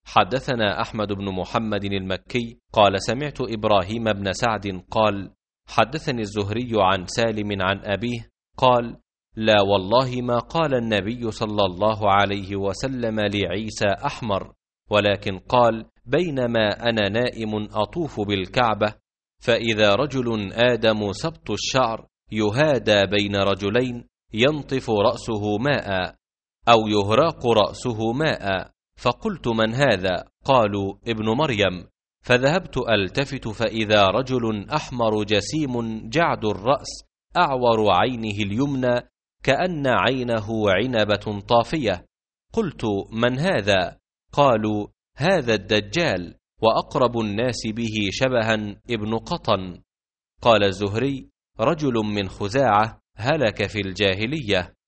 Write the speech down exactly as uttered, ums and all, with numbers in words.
حدثنا أحمد بن محمد المكي قال سمعت إبراهيم بن سعد قال حدثني الزهري عن سالم عن أبيه قال لا والله ما قال النبي صلى الله عليه وسلم لعيسى أحمر، ولكن قال بينما أنا نائم أطوف بالكعبة فإذا رجل آدم سبط الشعر يهادى بين رجلين ينطف رأسه ماء أو يهراق رأسه ماء، فقلت من هذا؟ قالوا ابن مريم، فذهبت ألتفت فإذا رجل أحمر جسيم جعد الرأس أعور عينه اليمنى كأن عينه عنبة طافية. قلت من هذا؟ قالوا هذا الدجال، وأقرب الناس به شبها ابن قطن. قال الزهري رجل من خزاعة هلك في الجاهلية.